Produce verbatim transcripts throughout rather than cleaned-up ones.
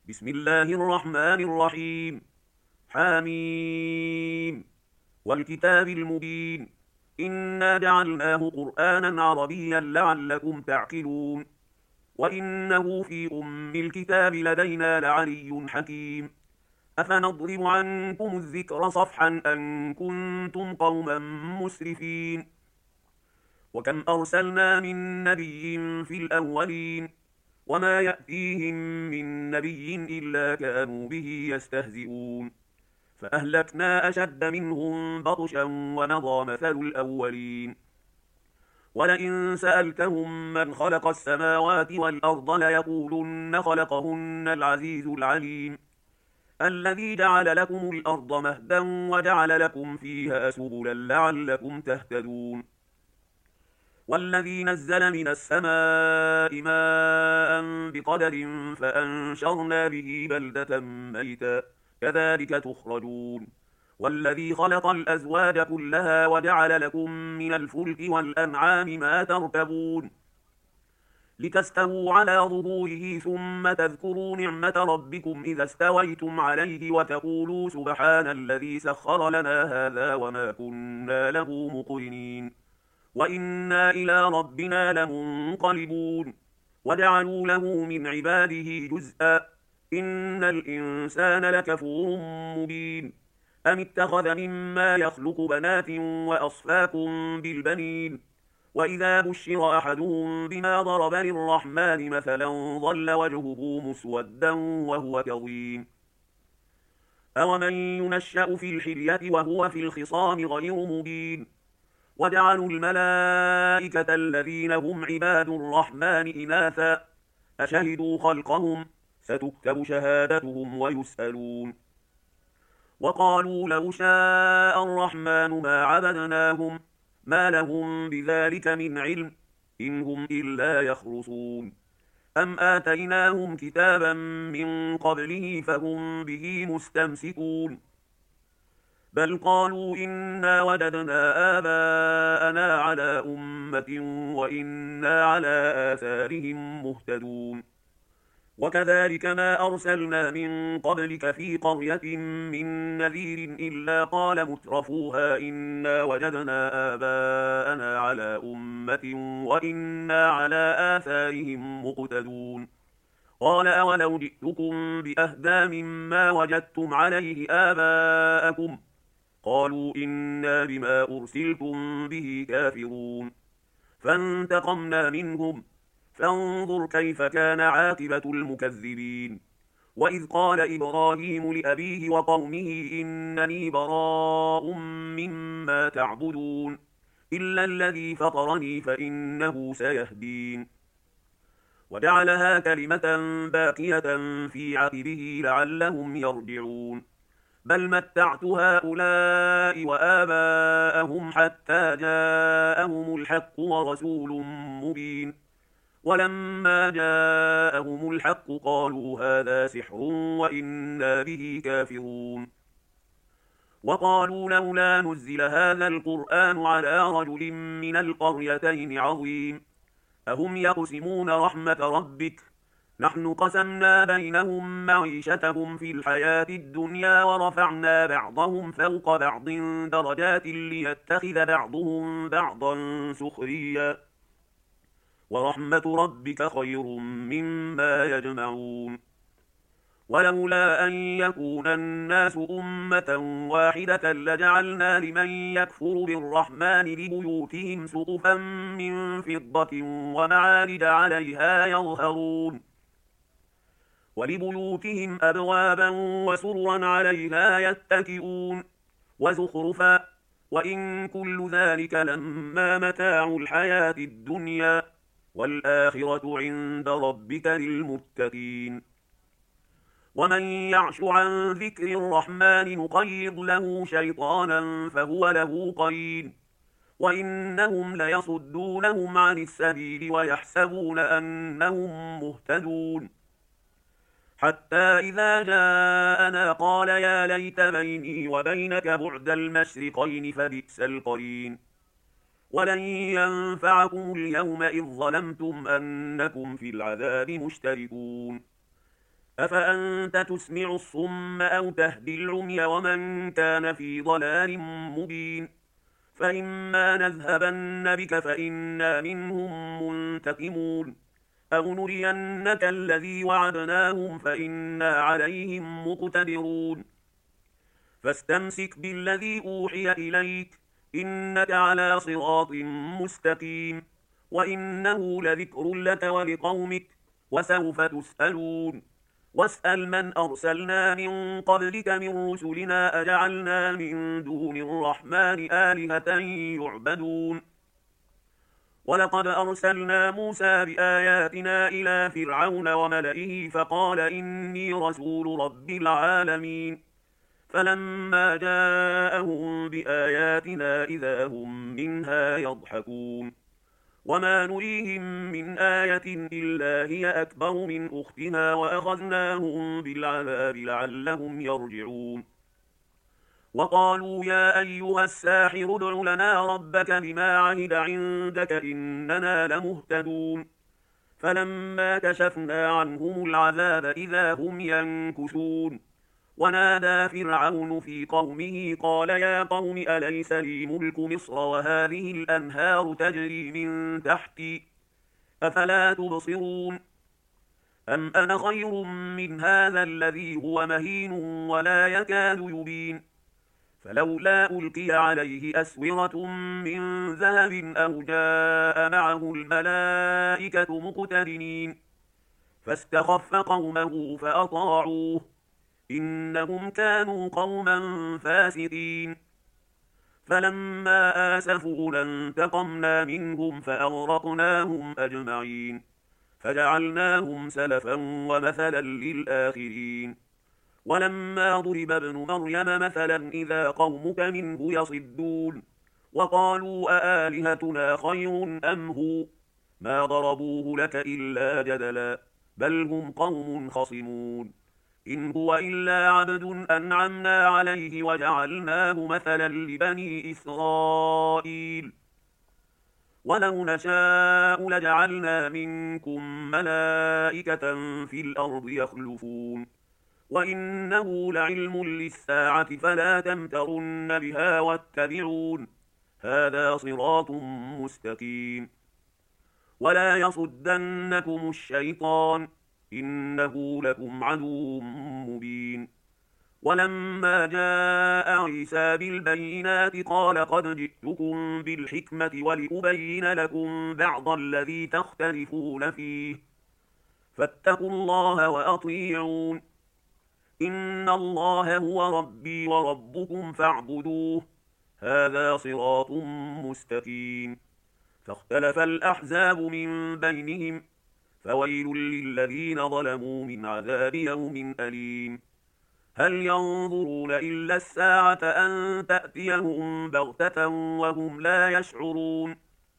بسم الله الرحمن الرحيم. حاميم والكتاب المبين. إنا جعلناه قرآنا عربيا لعلكم تعقلون. وإنه في أم الكتاب لدينا لعلي حكيم. أفنضرب عنكم الذكر صفحا أن كنتم قوما مسرفين. وكم أرسلنا من نبي في الأولين وما يأتيهم من نبي إلا كانوا به يستهزئون. فأهلكنا أشد منهم بطشا ومضى مثل الأولين. ولئن سألتهم من خلق السماوات والأرض ليقولن خلقهن العزيز العليم. الذي جعل لكم الأرض مهدا وجعل لكم فيها سبلا لعلكم تهتدون. والذي نزل من السماء ماء بقدر فأنشرنا به بلدة ميتا كذلك تخرجون. والذي خلق الأزواج كلها وجعل لكم من الفلك والأنعام ما تركبون لتستووا على ظهوره ثم تذكروا نعمة ربكم إذا استويتم عليه وتقولوا سبحان الذي سخر لنا هذا وما كنا له مقرنين وإنا إلى ربنا لمنقلبون. وجعلوا له من عباده جزءا إن الإنسان لكفور مبين. أم اتخذ مما يخلق بنات وأصفاكم بالبنين وإذا بشر أحدهم بما ضرب للرحمن مثلا ظل وجهه مسودا وهو كظيم. أومن ينشأ في الحلية وهو في الخصام غير مبين. وجعلوا الملائكة الذين هم عباد الرحمن إناثا أشهدوا خلقهم ستكتب شهادتهم ويسألون. وقالوا لو شاء الرحمن ما عبدناهم ما لهم بذلك من علم إن هم إلا يخرصون. أم آتيناهم كتابا من قبله فهم به مستمسكون بل قالوا إنا وجدنا آباءنا على أمة وإنا على آثارهم مهتدون. وكذلك ما أرسلنا من قبلك في قرية من نذير إلا قال مترفوها إنا وجدنا آباءنا على أمة وإنا على آثارهم مقتدون. قال أولو جئتكم بأهدى مما وجدتم عليه آباءكم قالوا إنا بما أرسلتم به كافرون. فانتقمنا منهم فانظر كيف كان عاقبة المكذبين. وإذ قال إبراهيم لأبيه وقومه إنني براء مما تعبدون إلا الذي فطرني فإنه سيهدين. وجعلها كلمة باقية في عقبه لعلهم يرجعون. بل متعت هؤلاء وآباءهم حتى جاءهم الحق ورسول مبين. ولما جاءهم الحق قالوا هذا سحر وإنا به كافرون. وقالوا لولا نزل هذا القرآن على رجل من القريتين عظيم أهم يقسمون رحمة ربك نحن قسمنا بينهم معيشتهم في الحياة الدنيا ورفعنا بعضهم فوق بعض درجات ليتخذ بعضهم بعضا سخريا ورحمة ربك خير مما يجمعون. ولولا أن يكون الناس أمة واحدة لجعلنا لمن يكفر بالرحمن لبيوتهم سقفا من فضة ومعارج عليها يظهرون ولبيوتهم أبوابا وسرا عليها يتكئون وزخرفا وإن كل ذلك لما متاع الحياة الدنيا والآخرة عند ربك للمتقين. ومن يعش عن ذكر الرحمن نقيض له شيطانا فهو له قرين وإنهم ليصدونهم عن السبيل ويحسبون أنهم مهتدون حتى إذا جاءنا قال يا ليت بيني وبينك بعد المشرقين فبئس القرين. ولن ينفعكم اليوم إذ ظلمتم أنكم في العذاب مشتركون أفأنت تسمع الصم أو تهدي العمي ومن كان في ضلال مبين فإما نذهبن بك فإنا منهم منتقمون أو نرينك الذي وعدناهم فإنا عليهم مقتدرون فاستمسك بالذي أوحي إليك إنك على صراط مستقيم وإنه لذكر لك ولقومك وسوف تسألون واسأل من أرسلنا من قبلك من رسلنا أجعلنا من دون الرحمن آلهة يعبدون ولقد أرسلنا موسى بآياتنا إلى فرعون وملئه فقال إني رسول رب العالمين فلما جاءهم بآياتنا إذا هم منها يضحكون وما نريهم من آية إلا هي أكبر من أختها وأخذناهم بالعذاب لعلهم يرجعون وقالوا يا أيها الساحر ادع لنا ربك بما عهد عندك إننا لمهتدون فلما كشفنا عنهم العذاب إذا هم ينكثون ونادى فرعون في قومه قال يا قوم أليس لي ملك مصر وهذه الأنهار تجري من تحتي أفلا تبصرون أم أنا خير من هذا الذي هو مهين ولا يكاد يبين فلولا ألقي عليه أسورة من ذهب أو جاء معه الملائكة مقترنين فاستخف قومه فأطاعوه إنهم كانوا قوما فاسقين فلما آسفونا انتقمنا منهم فأغرقناهم أجمعين فجعلناهم سلفا ومثلا للآخرين ولما ضرب ابن مريم مثلا إذا قومك منه يصدون وقالوا أآلهتنا خير أم هو ما ضربوه لك إلا جدلا بل هم قوم خصمون إن هو إلا عبد أنعمنا عليه وجعلناه مثلا لبني إسرائيل ولو نشاء لجعلنا منكم ملائكة في الأرض يخلفون وإنه لعلم للساعة فلا تمترن بها واتبعون هذا صراط مستقيم ولا يصدنكم الشيطان إنه لكم عدو مبين ولما جاء عيسى بالبينات قال قد جئتكم بالحكمة ولأبين لكم بعض الذي تختلفون فيه فاتقوا الله وأطيعون إن الله هو ربي وربكم فاعبدوه هذا صراط مستقيم فاختلف الأحزاب من بينهم فويل للذين ظلموا من عذاب يوم أليم هل ينظرون إلا الساعة أن تأتيهم بغتة وهم لا يشعرون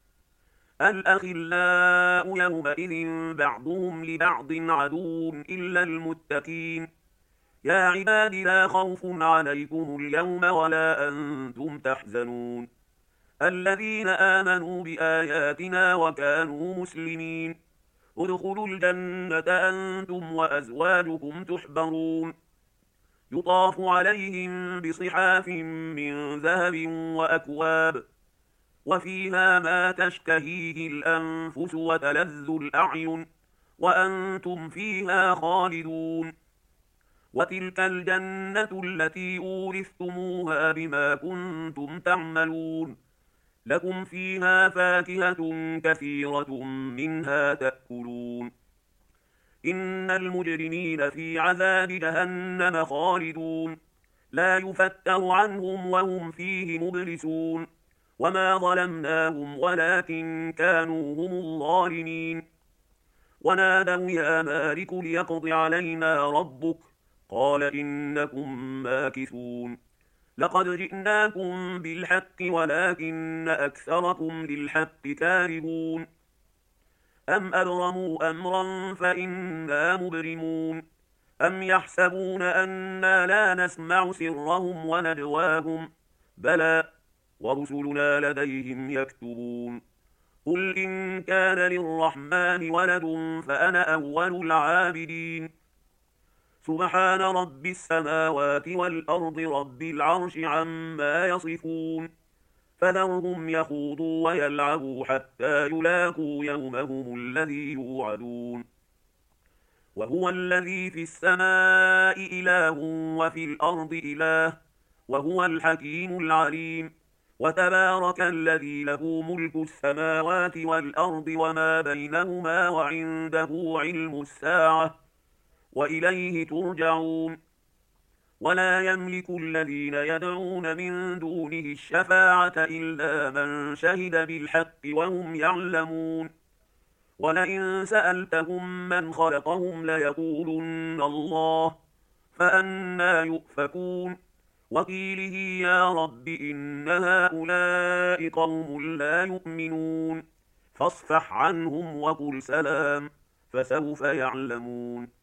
الأخلاء يومئذ بعضهم لبعض عدو إلا المتقين يا عباد لا خوف عليكم اليوم ولا أنتم تحزنون الذين آمنوا بآياتنا وكانوا مسلمين ادخلوا الجنة أنتم وأزواجكم تحبرون يطاف عليهم بصحاف من ذهب وأكواب وفيها ما تشتهيه الأنفس وتلذ الأعين وأنتم فيها خالدون وتلك الجنة التي أورثتموها بما كنتم تعملون لكم فيها فاكهة كثيرة منها تأكلون إن المجرمين في عذاب جهنم خالدون لا يفتر عنهم وهم فيه مبلسون وما ظلمناهم ولكن كانوا هم الظالمين ونادوا يا مالك ليقض علينا ربك قال إنكم ماكثون لقد جئناكم بالحق ولكن أكثركم للحق كارهون أم أبرموا أمرا فإنا مبرمون أم يحسبون أنا لا نسمع سرهم ونجواهم بلى ورسلنا لديهم يكتبون قل إن كان للرحمن ولد فأنا أول العابدين سبحان رب السماوات والأرض رب العرش عما يصفون فذرهم يخوضوا ويلعبوا حتى يلاقوا يومهم الذي يوعدون وهو الذي في السماء إله وفي الأرض إله وهو الحكيم العليم وتبارك الذي له ملك السماوات والأرض وما بينهما وعنده علم الساعة وإليه ترجعون ولا يملك الذين يدعون من دونه الشفاعة إلا من شهد بالحق وهم يعلمون ولئن سألتهم من خلقهم ليقولن الله فأنى يؤفكون وقيله يا رب إن هؤلاء قوم لا يؤمنون فاصفح عنهم وقل سلام فسوف يعلمون